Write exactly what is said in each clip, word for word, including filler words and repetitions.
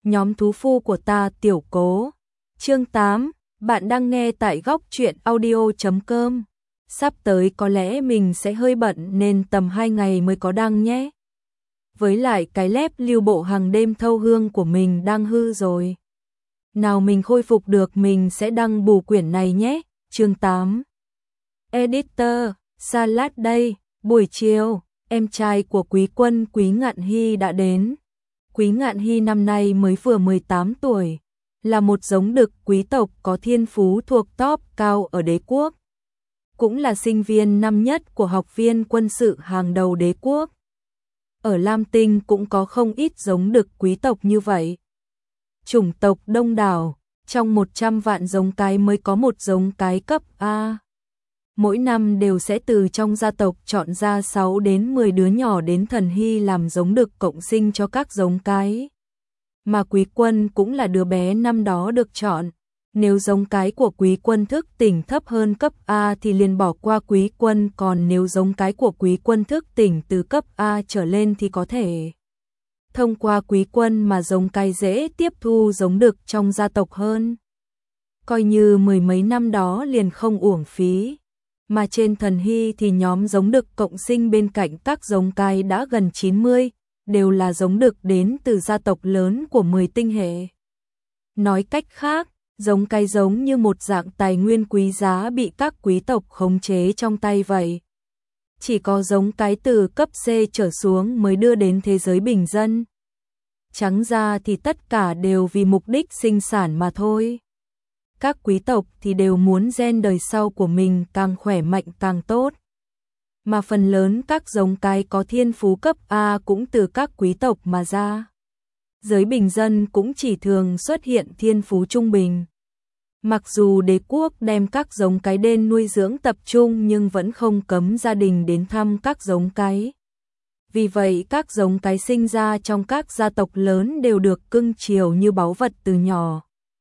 nhóm thú phu của ta tiểu cố. Chương tám, bạn đang nghe tại góc truyện audio chấm com. Sắp tới có lẽ mình sẽ hơi bận nên tầm hai ngày mới có đăng nhé. Với lại cái lép lưu bộ hàng đêm thâu hương của mình đang hư rồi. Nào mình khôi phục được mình sẽ đăng bù quyển này nhé. Chương tám. Editor, Salad đây, buổi chiều, em trai của Quý Quân Quý Ngạn Hy đã đến. Quý Ngạn Hy năm nay mới vừa mười tám tuổi, là một giống đực quý tộc có thiên phú thuộc top cao ở đế quốc. Cũng là sinh viên năm nhất của học viên quân sự hàng đầu đế quốc. Ở Lam Tinh cũng có không ít giống đực quý tộc như vậy. Chủng tộc đông đảo, trong một trăm vạn giống cái mới có một giống cái cấp A. Mỗi năm đều sẽ từ trong gia tộc chọn ra sáu đến mười đứa nhỏ đến Thần Hy làm giống đực cộng sinh cho các giống cái. Mà Quý Quân cũng là đứa bé năm đó được chọn. Nếu giống cái của Quý Quân thức tỉnh thấp hơn cấp A thì liền bỏ qua Quý Quân, còn nếu giống cái của Quý Quân thức tỉnh từ cấp A trở lên thì có thể thông qua Quý Quân mà giống cái dễ tiếp thu giống đực trong gia tộc hơn. Coi như mười mấy năm đó liền không uổng phí. Mà trên Thần Hy thì nhóm giống đực cộng sinh bên cạnh các giống cái đã gần chín mươi, đều là giống đực đến từ gia tộc lớn của mười tinh hệ. Nói cách khác, giống cái giống như một dạng tài nguyên quý giá bị các quý tộc khống chế trong tay vậy. Chỉ có giống cái từ cấp C trở xuống mới đưa đến thế giới bình dân. Trắng ra thì tất cả đều vì mục đích sinh sản mà thôi. Các quý tộc thì đều muốn gen đời sau của mình càng khỏe mạnh càng tốt. Mà phần lớn các giống cái có thiên phú cấp A cũng từ các quý tộc mà ra. Giới bình dân cũng chỉ thường xuất hiện thiên phú trung bình. Mặc dù đế quốc đem các giống cái đen nuôi dưỡng tập trung nhưng vẫn không cấm gia đình đến thăm các giống cái. Vì vậy các giống cái sinh ra trong các gia tộc lớn đều được cưng chiều như báu vật từ nhỏ.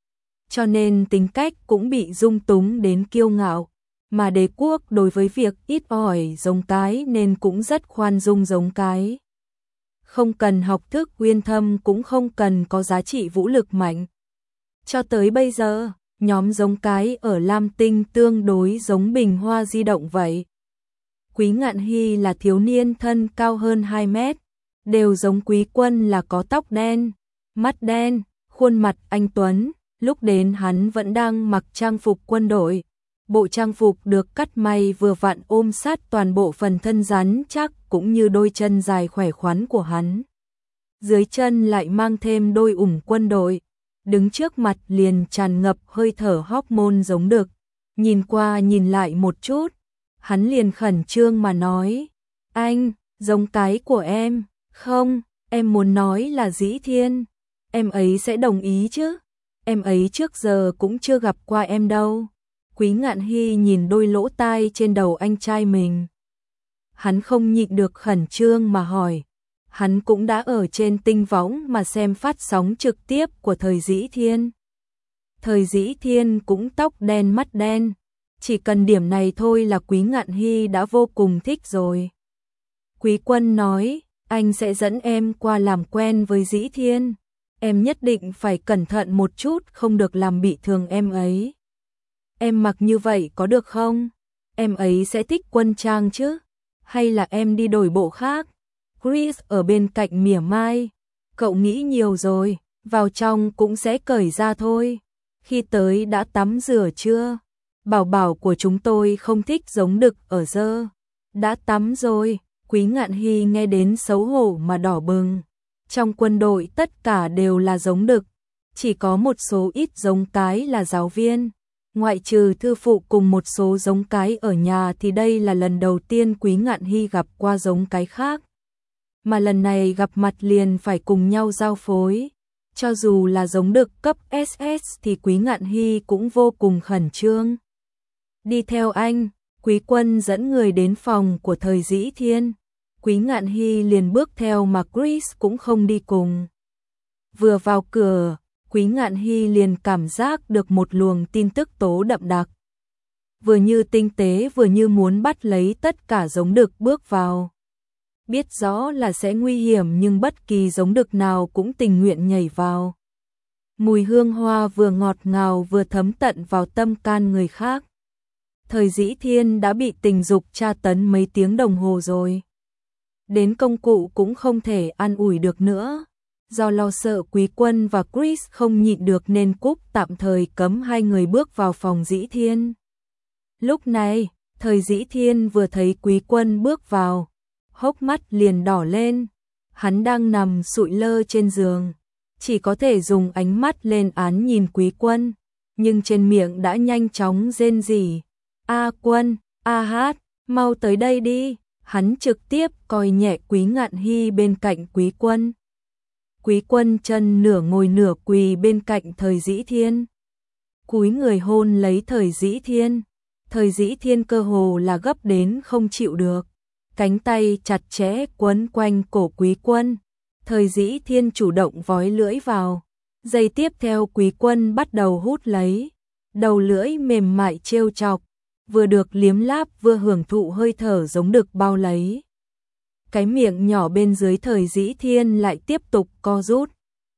Cho nên tính cách cũng bị dung túng đến kiêu ngạo, mà đế quốc đối với việc ít ỏi giống cái nên cũng rất khoan dung giống cái. Không cần học thức uyên thâm cũng không cần có giá trị vũ lực mạnh. Cho tới bây giờ, nhóm giống cái ở Lam Tinh tương đối giống bình hoa di động vậy. Quý Ngạn Hy là thiếu niên thân cao hơn hai mét, đều giống Quý Quân là có tóc đen, mắt đen, khuôn mặt anh tuấn. Lúc đến hắn vẫn đang mặc trang phục quân đội. Bộ trang phục được cắt may vừa vặn ôm sát toàn bộ phần thân rắn chắc cũng như đôi chân dài khỏe khoắn của hắn. Dưới chân lại mang thêm đôi ủng quân đội. Đứng trước mặt liền tràn ngập hơi thở hormone giống đực. Nhìn qua nhìn lại một chút, hắn liền khẩn trương mà nói: "Anh, giống cái của em." "Không, em muốn nói là Dĩ Thiên. Em ấy sẽ đồng ý chứ? Em ấy trước giờ cũng chưa gặp qua em đâu." Quý Ngạn Hy nhìn đôi lỗ tai trên đầu anh trai mình. Hắn không nhịn được khẩn trương mà hỏi. Hắn cũng đã ở trên tinh võng mà xem phát sóng trực tiếp của thời Dĩ Thiên. Thời Dĩ Thiên cũng tóc đen mắt đen. Chỉ cần điểm này thôi là Quý Ngạn Hy đã vô cùng thích rồi. Quý Quân nói, anh sẽ dẫn em qua làm quen với Dĩ Thiên. Em nhất định phải cẩn thận một chút, không được làm bị thương em ấy. Em mặc như vậy có được không? Em ấy sẽ thích quân trang chứ? Hay là em đi đổi bộ khác? Chris ở bên cạnh mỉa mai. Cậu nghĩ nhiều rồi, vào trong cũng sẽ cởi ra thôi. Khi tới đã tắm rửa chưa? Bảo bảo của chúng tôi không thích giống đực ở dơ. Đã tắm rồi. Quý Ngạn Hy nghe đến xấu hổ mà đỏ bừng. Trong quân đội tất cả đều là giống đực, chỉ có một số ít giống cái là giáo viên. Ngoại trừ thư phụ cùng một số giống cái ở nhà thì đây là lần đầu tiên Quý Ngạn Hy gặp qua giống cái khác. Mà lần này gặp mặt liền phải cùng nhau giao phối. Cho dù là giống đực cấp ét ét thì Quý Ngạn Hy cũng vô cùng khẩn trương. Đi theo anh, Quý Quân dẫn người đến phòng của thời Dĩ Thiên. Quý Ngạn Hy liền bước theo mà Chris cũng không đi cùng. Vừa vào cửa, Quý Ngạn Hy liền cảm giác được một luồng tin tức tố đậm đặc. Vừa như tinh tế vừa như muốn bắt lấy tất cả giống đực bước vào. Biết rõ là sẽ nguy hiểm nhưng bất kỳ giống đực nào cũng tình nguyện nhảy vào. mùi hương hoa vừa ngọt ngào vừa thấm tận vào tâm can người khác. Thời Dĩ Thiên đã bị tình dục tra tấn mấy tiếng đồng hồ rồi. Đến công cụ cũng không thể an ủi được nữa. Do lo sợ Quý Quân và Chris không nhịn được nên Cúc tạm thời cấm hai người bước vào phòng Dĩ Thiên. Lúc này, Thời Dĩ Thiên vừa thấy Quý Quân bước vào, hốc mắt liền đỏ lên. Hắn đang nằm sụi lơ trên giường, chỉ có thể dùng ánh mắt lên án nhìn Quý Quân, nhưng trên miệng đã nhanh chóng rên rỉ. A Quân, A Hát, mau tới đây đi. Hắn trực tiếp coi nhẹ Quý Ngạn Hy bên cạnh Quý Quân. Quý Quân chân nửa ngồi nửa quỳ bên cạnh Thời Dĩ Thiên, cúi người hôn lấy Thời Dĩ Thiên. Thời Dĩ Thiên cơ hồ là gấp đến không chịu được, cánh tay chặt chẽ quấn quanh cổ Quý Quân. Thời Dĩ Thiên chủ động vói lưỡi vào, giây tiếp theo Quý Quân bắt đầu hút lấy, đầu lưỡi mềm mại trêu chọc, vừa được liếm láp vừa hưởng thụ hơi thở giống được bao lấy. Cái miệng nhỏ bên dưới Thời Dĩ Thiên lại tiếp tục co rút,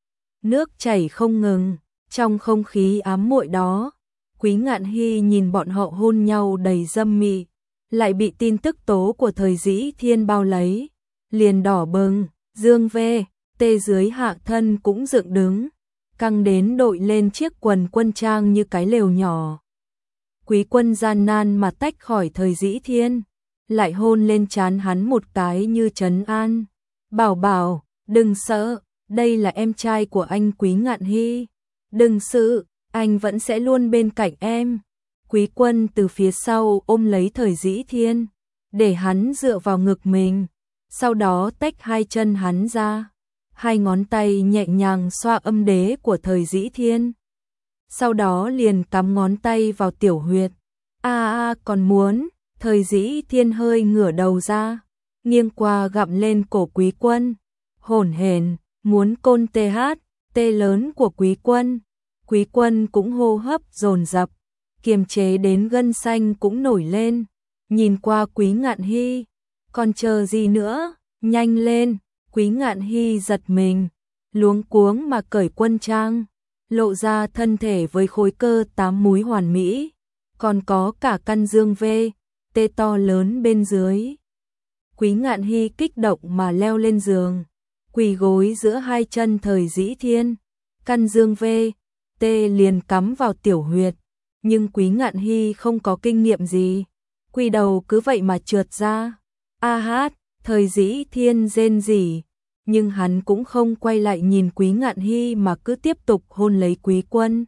nước chảy không ngừng. Trong không khí ám muội đó, Quý Ngạn Hy nhìn bọn họ hôn nhau đầy dâm mị, lại bị tin tức tố của Thời Dĩ Thiên bao lấy, liền đỏ bừng, dương vê, tê dưới hạ thân cũng dựng đứng, căng đến đội lên chiếc quần quân trang như cái lều nhỏ. Quý Quân gian nan mà tách khỏi Thời Dĩ Thiên, lại hôn lên trán hắn một cái như trấn an. Bảo bảo, đừng sợ, đây là em trai của anh Quý Ngạn Hy. Đừng sợ, anh vẫn sẽ luôn bên cạnh em. Quý Quân từ phía sau ôm lấy Thời Dĩ Thiên, để hắn dựa vào ngực mình, sau đó tách hai chân hắn ra, hai ngón tay nhẹ nhàng xoa âm đế của Thời Dĩ Thiên. Sau đó liền cắm ngón tay vào tiểu huyệt. A a còn muốn. Thời Dĩ Thiên hơi ngửa đầu ra, nghiêng qua gặm lên cổ Quý Quân, hổn hển muốn côn tê hát, tê lớn của Quý Quân. Quý Quân cũng hô hấp dồn dập, kiềm chế đến gân xanh cũng nổi lên, nhìn qua Quý Ngạn Hy, còn chờ gì nữa, nhanh lên. Quý Ngạn Hy giật mình, luống cuống mà cởi quân trang, lộ ra thân thể với khối cơ tám múi hoàn mỹ, còn có cả căn dương vê, tê to lớn bên dưới. Quý Ngạn Hy kích động mà leo lên giường, quỳ gối giữa hai chân Thời Dĩ Thiên, căn dương vê, tê liền cắm vào tiểu huyệt, nhưng Quý Ngạn Hy không có kinh nghiệm gì, quỳ đầu cứ vậy mà trượt ra. A Hát, Thời Dĩ Thiên rên rỉ, nhưng hắn cũng không quay lại nhìn Quý Ngạn Hy mà cứ tiếp tục hôn lấy Quý Quân.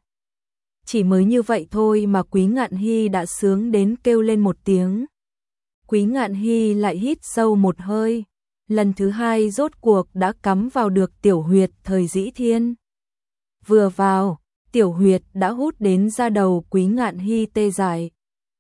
Chỉ mới như vậy thôi mà Quý Ngạn Hy đã sướng đến kêu lên một tiếng. Quý Ngạn Hy lại hít sâu một hơi, lần thứ hai rốt cuộc đã cắm vào được tiểu huyệt Thời Dĩ Thiên. Vừa vào, tiểu huyệt đã hút đến da đầu Quý Ngạn Hy tê dại.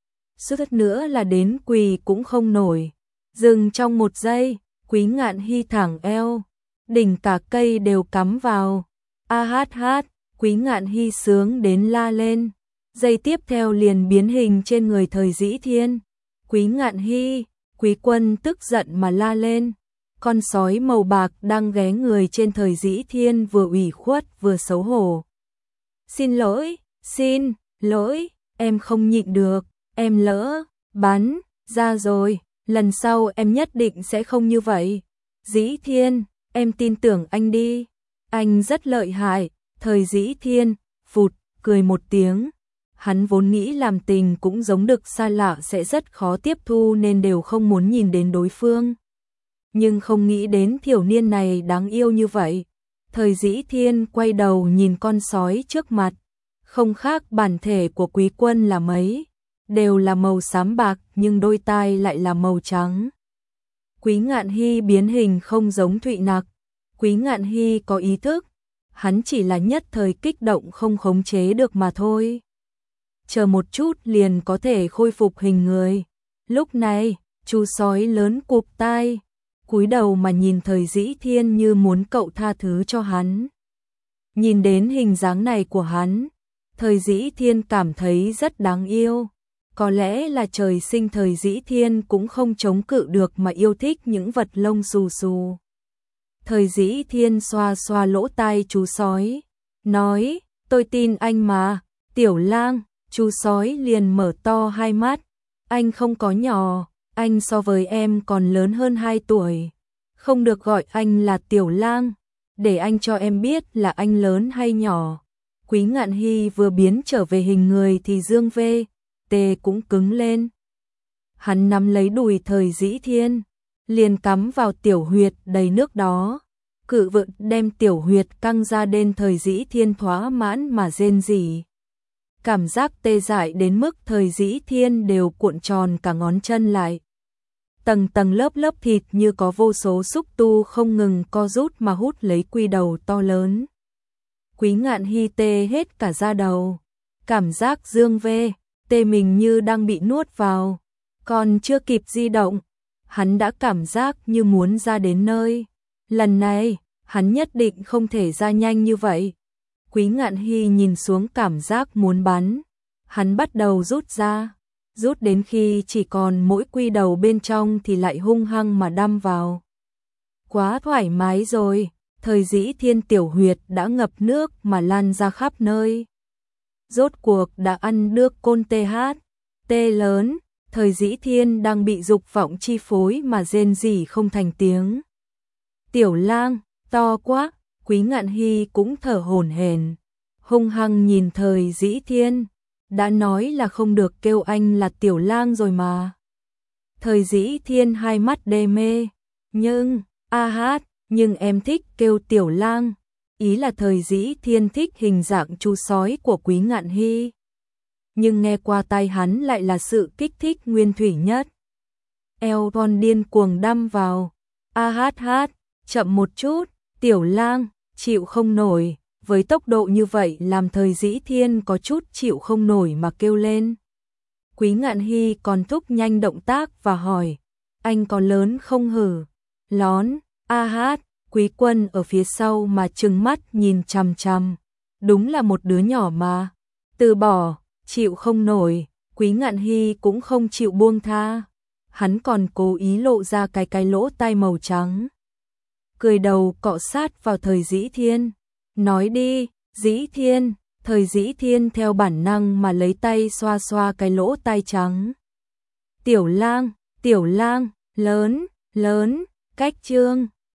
Suýt nữa là đến quỳ cũng không nổi. Dừng trong một giây, Quý Ngạn Hy thẳng eo, đỉnh cả cây đều cắm vào. A hát hát, Quý Ngạn Hy sướng đến la lên. Giây tiếp theo liền biến hình trên người Thời Dĩ Thiên. Quý Ngạn Hy, Quý Quân tức giận mà la lên. Con sói màu bạc đang ghé người trên Thời Dĩ Thiên vừa ủy khuất vừa xấu hổ. Xin lỗi, xin lỗi, em không nhịn được, em lỡ bắn ra rồi, lần sau em nhất định sẽ không như vậy. Dĩ Thiên, em tin tưởng anh đi, anh rất lợi hại. Thời Dĩ Thiên phụt cười một tiếng, hắn vốn nghĩ làm tình cũng giống được xa lạ sẽ rất khó tiếp thu nên đều không muốn nhìn đến đối phương. Nhưng không nghĩ đến thiểu niên này đáng yêu như vậy. Thời Dĩ Thiên quay đầu nhìn con sói trước mặt, không khác bản thể của Quý Quân là mấy, đều là màu xám bạc nhưng đôi tai lại là màu trắng. Quý Ngạn Hy biến hình không giống Thụy Nặc, Quý Ngạn Hy có ý thức, hắn chỉ là nhất thời kích động không khống chế được mà thôi. Chờ một chút liền có thể khôi phục hình người. Lúc này, chú sói lớn cụp tai, cúi đầu mà nhìn Thời Dĩ Thiên như muốn cậu tha thứ cho hắn. Nhìn đến hình dáng này của hắn, Thời Dĩ Thiên cảm thấy rất đáng yêu. Có lẽ là trời sinh Thời Dĩ Thiên cũng không chống cự được mà yêu thích những vật lông xù xù. Thời Dĩ Thiên xoa xoa lỗ tai chú sói, nói, tôi tin anh mà, Tiểu Lang. Chú sói liền mở to hai mắt, anh không có nhỏ, anh so với em còn lớn hơn hai tuổi, không được gọi anh là Tiểu Lang, để anh cho em biết là anh lớn hay nhỏ. Quý Ngạn Hy vừa biến trở về hình người thì Dương V. T cũng cứng lên. Hắn nắm lấy đùi Thời Dĩ Thiên, liền cắm vào tiểu huyệt đầy nước đó. Cự vượng đem tiểu huyệt căng ra đến Thời Dĩ Thiên thỏa mãn mà rên rỉ. Cảm giác tê dại đến mức Thời Dĩ Thiên đều cuộn tròn cả ngón chân lại. Tầng tầng lớp lớp thịt như có vô số xúc tu không ngừng co rút mà hút lấy quy đầu to lớn. Quý Ngạn Hy tê hết cả da đầu. Cảm giác Dương V. Tê mình như đang bị nuốt vào. Còn chưa kịp di động, hắn đã cảm giác như muốn ra đến nơi. Lần này, hắn nhất định không thể ra nhanh như vậy. Quý Ngạn Hy nhìn xuống cảm giác muốn bắn. Hắn bắt đầu rút ra. Rút đến khi chỉ còn mỗi quy đầu bên trong thì lại hung hăng mà đâm vào. Quá thoải mái rồi, Thời Dĩ Thiên tiểu huyệt đã ngập nước mà lan ra khắp nơi. Rốt cuộc đã ăn được côn tê hát, tê lớn, Thời Dĩ Thiên đang bị dục vọng chi phối mà rên rỉ không thành tiếng. Tiểu Lang, to quá, Quý Ngạn Hy cũng thở hổn hển, hung hăng nhìn Thời Dĩ Thiên. Đã nói là không được kêu anh là Tiểu Lang rồi mà. Thời Dĩ Thiên hai mắt đê mê. Nhưng, a hát, nhưng em thích kêu Tiểu Lang. Ý là Thời Dĩ Thiên thích hình dạng chú sói của Quý Ngạn Hy. Nhưng nghe qua tai hắn lại là sự kích thích nguyên thủy nhất. Eo con điên cuồng đâm vào. A hát hát, chậm một chút, Tiểu Lang, chịu không nổi. Với tốc độ như vậy làm Thời Dĩ Thiên có chút chịu không nổi mà kêu lên. Quý Ngạn Hy còn thúc nhanh động tác và hỏi, anh có lớn không hử? Lón, a hát, Quý Quân ở phía sau mà trừng mắt nhìn chằm chằm. Đúng là một đứa nhỏ mà. Từ bỏ, chịu không nổi, Quý Ngạn Hy cũng không chịu buông tha. Hắn còn cố ý lộ ra cái cái lỗ tai màu trắng. Cười đầu cọ sát vào Thời Dĩ Thiên. Nói đi, Dĩ Thiên. Thời Dĩ Thiên theo bản năng mà lấy tay xoa xoa cái lỗ tai trắng. Tiểu Lang, Tiểu Lang, lớn, lớn, cách chương.